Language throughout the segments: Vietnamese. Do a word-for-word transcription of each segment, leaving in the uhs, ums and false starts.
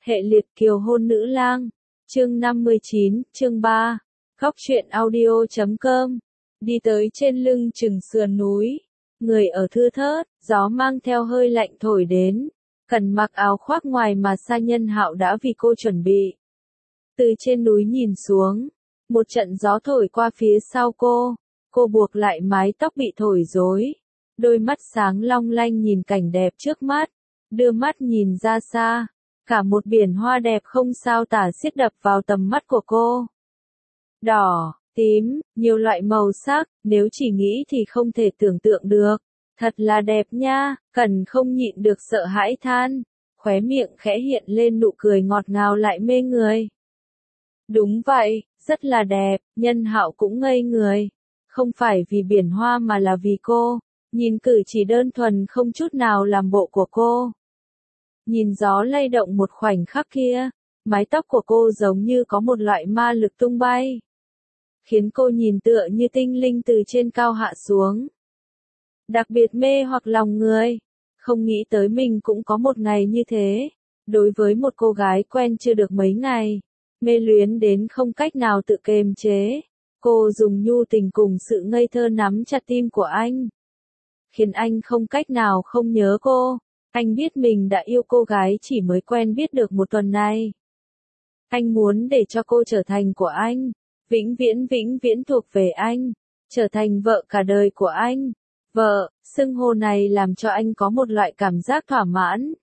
Hệ liệt kiều hôn nữ lang. Chương năm mươi chín, chương ba. Góc truyện audio chấm com. Đi tới trên lưng chừng sườn núi. Người ở thưa thớt, gió mang theo hơi lạnh thổi đến. Cần mặc áo khoác ngoài mà Sa Nhân Hạo đã vì cô chuẩn bị. Từ trên núi nhìn xuống, một trận gió thổi qua phía sau cô. Cô buộc lại mái tóc bị thổi rối. Đôi mắt sáng long lanh nhìn cảnh đẹp trước mắt. Đưa mắt nhìn ra xa. Cả một biển hoa đẹp không sao tả xiết đập vào tầm mắt của cô. Đỏ, tím, nhiều loại màu sắc, nếu chỉ nghĩ thì không thể tưởng tượng được. Thật là đẹp nha, Cần không nhịn được sợ hãi than. Khóe miệng khẽ hiện lên nụ cười ngọt ngào lại mê người. Đúng vậy, rất là đẹp, Nhân Hạo cũng ngây người. Không phải vì biển hoa mà là vì cô. Nhìn cử chỉ đơn thuần không chút nào làm bộ của cô. Nhìn gió lay động một khoảnh khắc kia, mái tóc của cô giống như có một loại ma lực tung bay. Khiến cô nhìn tựa như tinh linh từ trên cao hạ xuống. Đặc biệt mê hoặc lòng người. Không nghĩ tới mình cũng có một ngày như thế. Đối với một cô gái quen chưa được mấy ngày. Mê luyến đến không cách nào tự kiềm chế. Cô dùng nhu tình cùng sự ngây thơ nắm chặt tim của anh. Khiến anh không cách nào không nhớ cô. Anh biết mình đã yêu cô gái chỉ mới quen biết được một tuần này. Anh muốn để cho cô trở thành của anh. Vĩnh viễn vĩnh viễn thuộc về anh. Trở thành vợ cả đời của anh. Vợ, xưng hô này làm cho anh có một loại cảm giác thỏa mãn.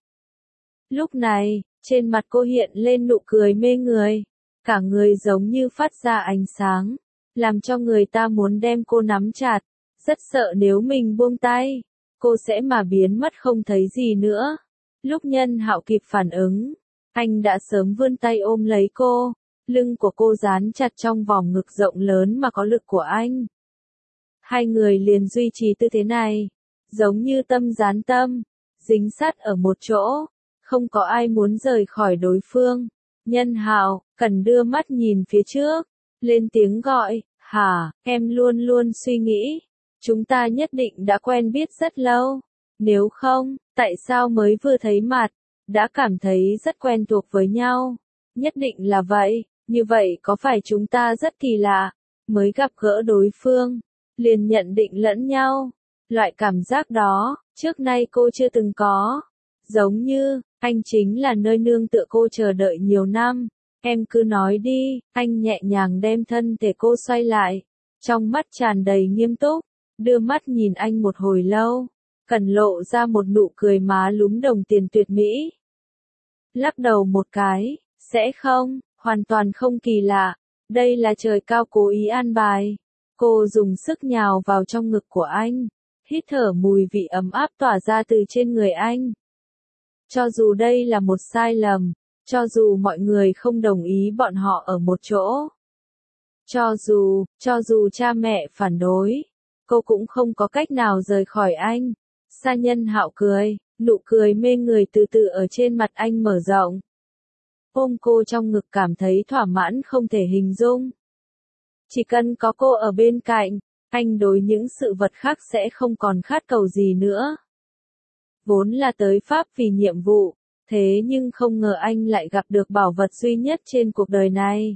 Lúc này, trên mặt cô hiện lên nụ cười mê người. Cả người giống như phát ra ánh sáng. Làm cho người ta muốn đem cô nắm chặt. Rất sợ nếu mình buông tay. Cô sẽ mà biến mất không thấy gì nữa. Lúc Nhân Hạo kịp phản ứng, anh đã sớm vươn tay ôm lấy cô, lưng của cô dán chặt trong vòng ngực rộng lớn mà có lực của anh. Hai người liền duy trì tư thế này, giống như tâm dán tâm, dính sát ở một chỗ, không có ai muốn rời khỏi đối phương. Nhân Hạo, Cần đưa mắt nhìn phía trước, lên tiếng gọi, hả, em luôn luôn suy nghĩ. Chúng ta nhất định đã quen biết rất lâu. Nếu không, tại sao mới vừa thấy mặt, đã cảm thấy rất quen thuộc với nhau? Nhất định là vậy, như vậy có phải chúng ta rất kỳ lạ, mới gặp gỡ đối phương, liền nhận định lẫn nhau. Loại cảm giác đó, trước nay cô chưa từng có. Giống như, anh chính là nơi nương tựa cô chờ đợi nhiều năm. Em cứ nói đi, anh nhẹ nhàng đem thân thể cô xoay lại. Trong mắt tràn đầy nghiêm túc. Đưa mắt nhìn anh một hồi lâu, Cần lộ ra một nụ cười má lúm đồng tiền tuyệt mỹ. Lắc đầu một cái, sẽ không, hoàn toàn không kỳ lạ, đây là trời cao cố ý an bài. Cô dùng sức nhào vào trong ngực của anh, hít thở mùi vị ấm áp tỏa ra từ trên người anh. Cho dù đây là một sai lầm, cho dù mọi người không đồng ý bọn họ ở một chỗ. Cho dù, cho dù cha mẹ phản đối. Cô cũng không có cách nào rời khỏi anh. Sa Nhân Hạo cười, nụ cười mê người từ từ ở trên mặt anh mở rộng. Ôm cô trong ngực cảm thấy thỏa mãn không thể hình dung. Chỉ cần có cô ở bên cạnh, anh đối những sự vật khác sẽ không còn khát cầu gì nữa. Vốn là tới Pháp vì nhiệm vụ, thế nhưng không ngờ anh lại gặp được bảo vật duy nhất trên cuộc đời này.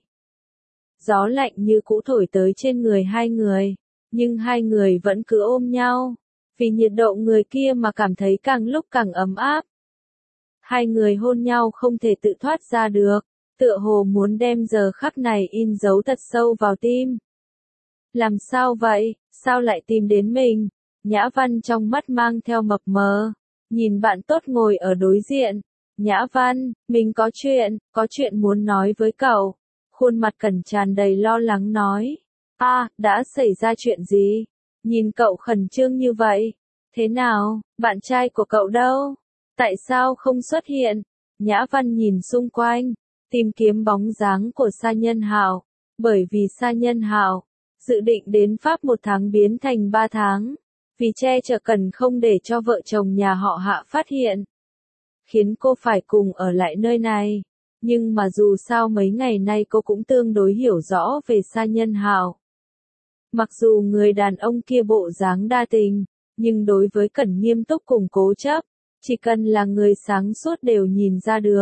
Gió lạnh như cũ thổi tới trên người hai người. Nhưng hai người vẫn cứ ôm nhau, vì nhiệt độ người kia mà cảm thấy càng lúc càng ấm áp. Hai người hôn nhau không thể tự thoát ra được, tựa hồ muốn đem giờ khắc này in dấu thật sâu vào tim. Làm sao vậy, sao lại tìm đến mình? Nhã Văn trong mắt mang theo mập mờ, nhìn bạn tốt ngồi ở đối diện. Nhã Văn, mình có chuyện, có chuyện muốn nói với cậu. Khuôn mặt Cần tràn đầy lo lắng nói. À, đã xảy ra chuyện gì? Nhìn cậu khẩn trương như vậy. Thế nào, bạn trai của cậu đâu? Tại sao không xuất hiện? Nhã Văn nhìn xung quanh, tìm kiếm bóng dáng của Sa Nhân Hạo. Bởi vì Sa Nhân Hạo dự định đến Pháp một tháng biến thành ba tháng. Vì che chở Cần không để cho vợ chồng nhà họ Hạ phát hiện. Khiến cô phải cùng ở lại nơi này. Nhưng mà dù sao mấy ngày nay cô cũng tương đối hiểu rõ về Sa Nhân Hạo. Mặc dù người đàn ông kia bộ dáng đa tình, nhưng đối với Cẩn nghiêm túc cùng cố chấp, chỉ cần là người sáng suốt đều nhìn ra được.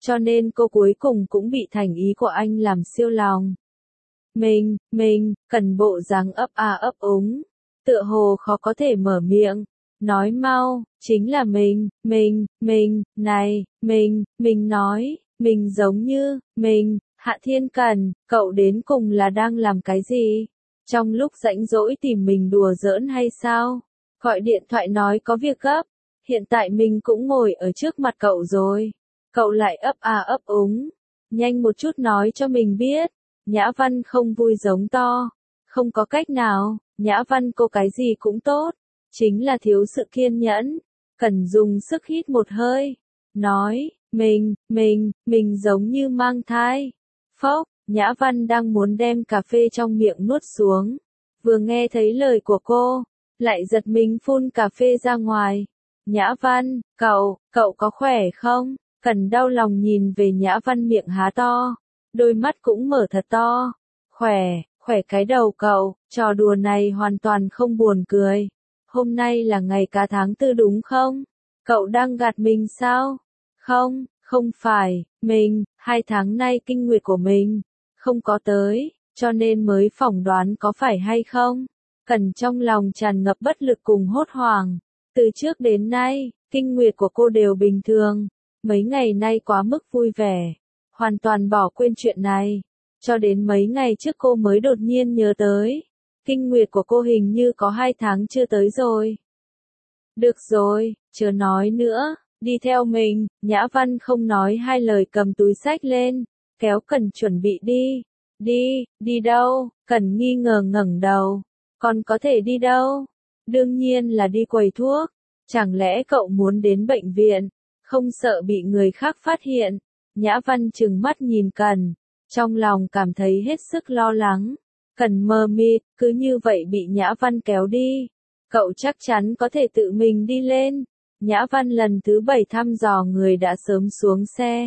cho nên cô cuối cùng cũng bị thành ý của anh làm siêu lòng. Mình, mình, cần bộ dáng ấp a ấp úng, tựa hồ khó có thể mở miệng, nói mau, chính là mình, mình, mình, này, mình, mình nói, mình giống như, mình, Hạ Thiên Cần, cậu đến cùng là đang làm cái gì? Trong lúc rảnh rỗi tìm mình đùa giỡn hay sao? Gọi điện thoại nói có việc gấp, hiện tại mình cũng ngồi ở trước mặt cậu rồi. Cậu lại ấp a ấp úng, nhanh một chút nói cho mình biết. Nhã Văn không vui giống to, không có cách nào, Nhã Văn cô cái gì cũng tốt, chính là thiếu sự kiên nhẫn, cần dùng sức hít một hơi, nói, mình, mình, mình giống như mang thai. Phốc, Nhã Văn đang muốn đem cà phê trong miệng nuốt xuống, vừa nghe thấy lời của cô, lại giật mình phun cà phê ra ngoài. Nhã Văn, cậu, cậu có khỏe không? Cần đau lòng nhìn về Nhã Văn miệng há to, đôi mắt cũng mở thật to. Khỏe, khỏe cái đầu cậu, trò đùa này hoàn toàn không buồn cười. Hôm nay là ngày cá tháng tư đúng không? Cậu đang gạt mình sao? Không, không phải, mình, hai tháng nay kinh nguyệt của mình, không có tới, cho nên mới phỏng đoán có phải hay không? Cần trong lòng tràn ngập bất lực cùng hốt hoảng. Từ trước đến nay, kinh nguyệt của cô đều bình thường, mấy ngày nay quá mức vui vẻ, hoàn toàn bỏ quên chuyện này. Cho đến mấy ngày trước cô mới đột nhiên nhớ tới, kinh nguyệt của cô hình như có hai tháng chưa tới rồi. Được rồi, chớ nói nữa, đi theo mình. Nhã Văn không nói hai lời cầm túi xách lên, kéo Cần chuẩn bị đi. Đi, đi đâu? Cần nghi ngờ ngẩng đầu. Còn có thể đi đâu? Đương nhiên là đi quầy thuốc. Chẳng lẽ cậu muốn đến bệnh viện, không sợ bị người khác phát hiện? Nhã Văn trừng mắt nhìn Cần, trong lòng cảm thấy hết sức lo lắng. Cần mờ mịt, cứ như vậy bị Nhã Văn kéo đi. Cậu chắc chắn có thể tự mình đi lên. Nhã Văn lần thứ bảy thăm dò người đã sớm xuống xe.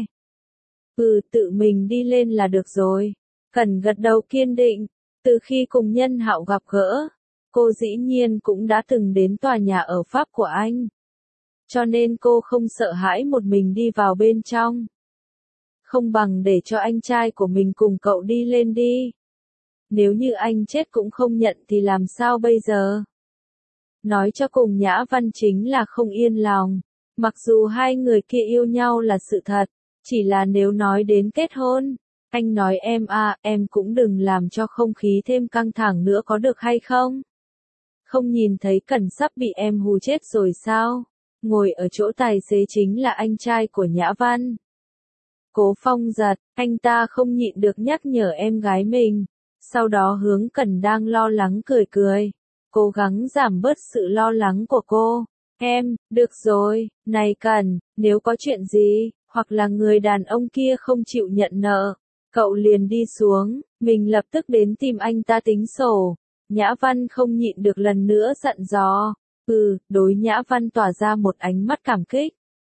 Ừ, tự mình đi lên là được rồi. Cần gật đầu kiên định. Từ khi cùng Nhân Hạo gặp gỡ, cô dĩ nhiên cũng đã từng đến tòa nhà ở Pháp của anh. Cho nên cô không sợ hãi một mình đi vào bên trong. Không bằng để cho anh trai của mình cùng cậu đi lên đi. Nếu như anh chết cũng không nhận thì làm sao bây giờ? Nói cho cùng Nhã Văn chính là không yên lòng. Mặc dù hai người kia yêu nhau là sự thật, chỉ là nếu nói đến kết hôn, anh nói em à, em cũng đừng làm cho không khí thêm căng thẳng nữa có được hay không? Không nhìn thấy Cần sắp bị em hù chết rồi sao? Ngồi ở chỗ tài xế chính là anh trai của Nhã Văn. Cố Phong giật, anh ta không nhịn được nhắc nhở em gái mình. Sau đó hướng Cần đang lo lắng cười cười, cố gắng giảm bớt sự lo lắng của cô. Em, được rồi, này Cần, nếu có chuyện gì, hoặc là người đàn ông kia không chịu nhận nợ, cậu liền đi xuống, mình lập tức đến tìm anh ta tính sổ. Nhã Văn không nhịn được lần nữa dặn dò. Ừ, đối Nhã Văn tỏa ra một ánh mắt cảm kích.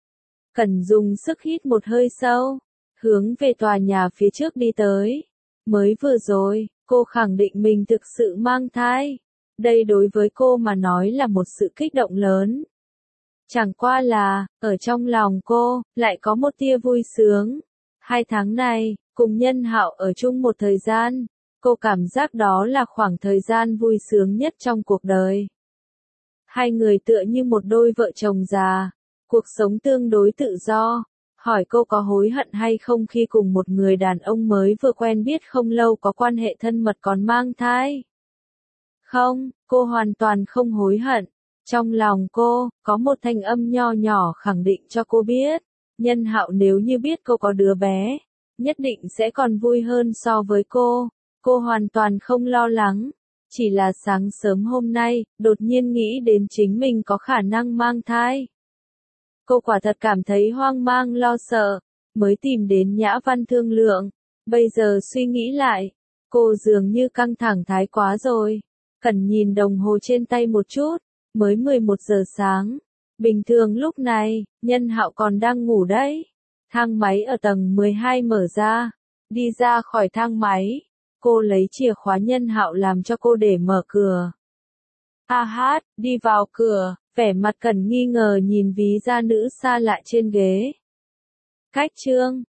Cần dùng sức hít một hơi sâu, hướng về tòa nhà phía trước đi tới. Mới vừa rồi, cô khẳng định mình thực sự mang thai. Đây đối với cô mà nói là một sự kích động lớn. Chẳng qua là, ở trong lòng cô, lại có một tia vui sướng. Hai tháng này, cùng Nhân Hạo ở chung một thời gian, cô cảm giác đó là khoảng thời gian vui sướng nhất trong cuộc đời. Hai người tựa như một đôi vợ chồng già, cuộc sống tương đối tự do. Hỏi cô có hối hận hay không khi cùng một người đàn ông mới vừa quen biết không lâu có quan hệ thân mật còn mang thai? Không, cô hoàn toàn không hối hận. Trong lòng cô, có một thanh âm nho nhỏ khẳng định cho cô biết, Nhân Hạo nếu như biết cô có đứa bé, nhất định sẽ còn vui hơn so với cô. Cô hoàn toàn không lo lắng. Chỉ là sáng sớm hôm nay, đột nhiên nghĩ đến chính mình có khả năng mang thai. Cô quả thật cảm thấy hoang mang lo sợ, mới tìm đến Nhã Văn thương lượng. Bây giờ suy nghĩ lại, cô dường như căng thẳng thái quá rồi. Cần nhìn đồng hồ trên tay một chút, mới mười một giờ sáng. Bình thường lúc này, Nhân Hạo còn đang ngủ đấy. Thang máy ở tầng mười hai mở ra. Đi ra khỏi thang máy, cô lấy chìa khóa Nhân Hạo làm cho cô để mở cửa. A hát, đi vào cửa, vẻ mặt Cần nghi ngờ nhìn ví da nữ xa lạ trên ghế. Cách chương